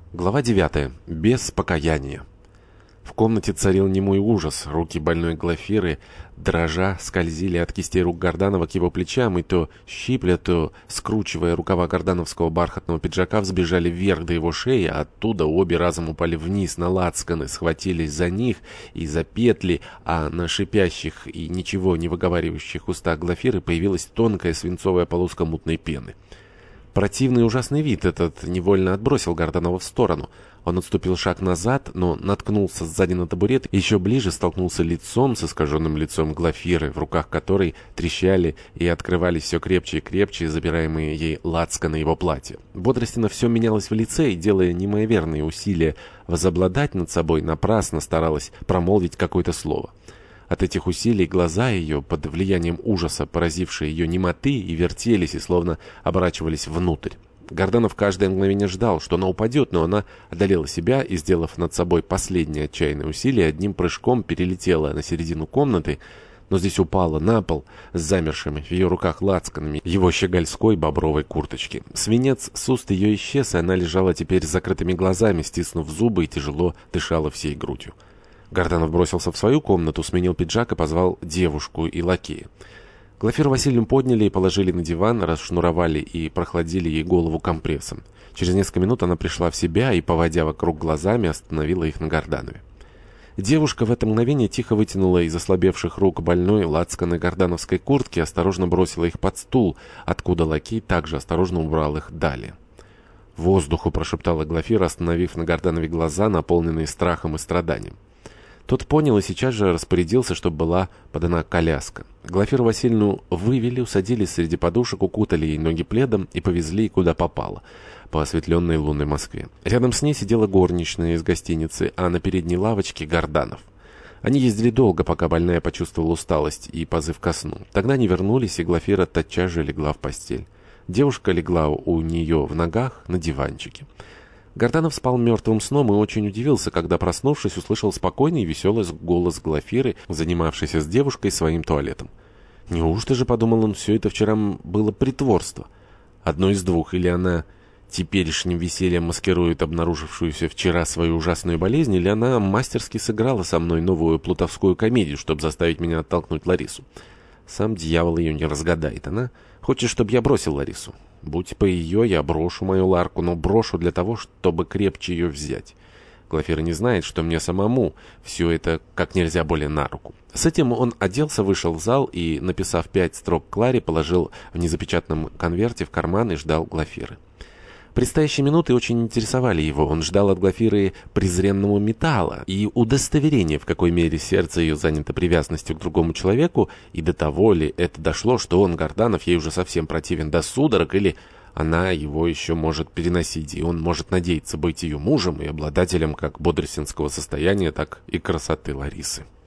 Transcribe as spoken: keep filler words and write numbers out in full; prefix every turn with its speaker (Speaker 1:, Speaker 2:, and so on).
Speaker 1: Глава девятая. Без покаяния. В комнате царил немой ужас. Руки больной Глафиры, дрожа, скользили от кистей рук Горданова к его плечам, и то щипля, то, скручивая рукава гордановского бархатного пиджака, взбежали вверх до его шеи, а оттуда обе разом упали вниз на лацканы, схватились за них и за петли, а на шипящих и ничего не выговаривающих устах Глафиры появилась тонкая свинцовая полоска мутной пены. Противный ужасный вид этот невольно отбросил Горданова в сторону. Он отступил шаг назад, но наткнулся сзади на табурет, и еще ближе столкнулся лицом с искаженным лицом Глафиры, в руках которой трещали и открывались все крепче и крепче забираемые ей лацканы его платья. Бодростина все менялось в лице, и, делая неимоверные усилия возобладать над собой, напрасно старалась промолвить какое-то слово. От этих усилий глаза ее, под влиянием ужаса, поразившие ее немоты, и вертелись, и словно оборачивались внутрь. Горданов каждое мгновение ждал, что она упадет, но она одолела себя и, сделав над собой последнее отчаянное усилие, одним прыжком перелетела на середину комнаты, но здесь упала на пол с замершими в ее руках лацканами его щегольской бобровой курточки. Свинец с уст ее исчез, и она лежала теперь с закрытыми глазами, стиснув зубы, и тяжело дышала всей грудью. Горданов бросился в свою комнату, сменил пиджак и позвал девушку и лакея. Глафиру Васильевну подняли и положили на диван, расшнуровали и прохладили ей голову компрессом. Через несколько минут она пришла в себя и, поводя вокруг глазами, остановила их на Горданове. Девушка в это мгновение тихо вытянула из ослабевших рук больной лацканы гордановской куртки и осторожно бросила их под стул, откуда лакей также осторожно убрал их далее. «Воздуху!» — прошептала Глафира, остановив на Горданове глаза, наполненные страхом и страданием. Тот понял и сейчас же распорядился, чтобы была подана коляска. Глафиру Васильевну вывели, усадили среди подушек, укутали ей ноги пледом и повезли куда попало, по осветленной лунной Москве. Рядом с ней сидела горничная из гостиницы, а на передней лавочке Горданов. Они ездили долго, пока больная почувствовала усталость и позыв ко сну. Тогда они вернулись, и Глафира тотчас же легла в постель. Девушка легла у нее в ногах на диванчике. Горданов спал мертвым сном и очень удивился, когда, проснувшись, услышал спокойный и веселый голос Глафиры, занимавшейся с девушкой своим туалетом. «Неужто же, — подумал он, — все это вчера было притворство? Одно из двух, или она теперешним весельем маскирует обнаружившуюся вчера свою ужасную болезнь, или она мастерски сыграла со мной новую плутовскую комедию, чтобы заставить меня оттолкнуть Ларису. Сам дьявол ее не разгадает. Она хочет, чтобы я бросил Ларису. Будь по ее, я брошу мою Ларку, но брошу для того, чтобы крепче ее взять. Глафира не знает, что мне самому все это как нельзя более на руку». С этим он оделся, вышел в зал и, написав пять строк Кларе, положил в незапечатанном конверте в карман и ждал Глафиры. Предстоящие минуты очень интересовали его. Он ждал от Глафиры презренного металла и удостоверения, в какой мере сердце ее занято привязанностью к другому человеку, и до того ли это дошло, что он, Горданов, ей уже совсем противен до судорог, или она его еще может переносить, и он может надеяться быть ее мужем и обладателем как бодростинского состояния, так и красоты Ларисы.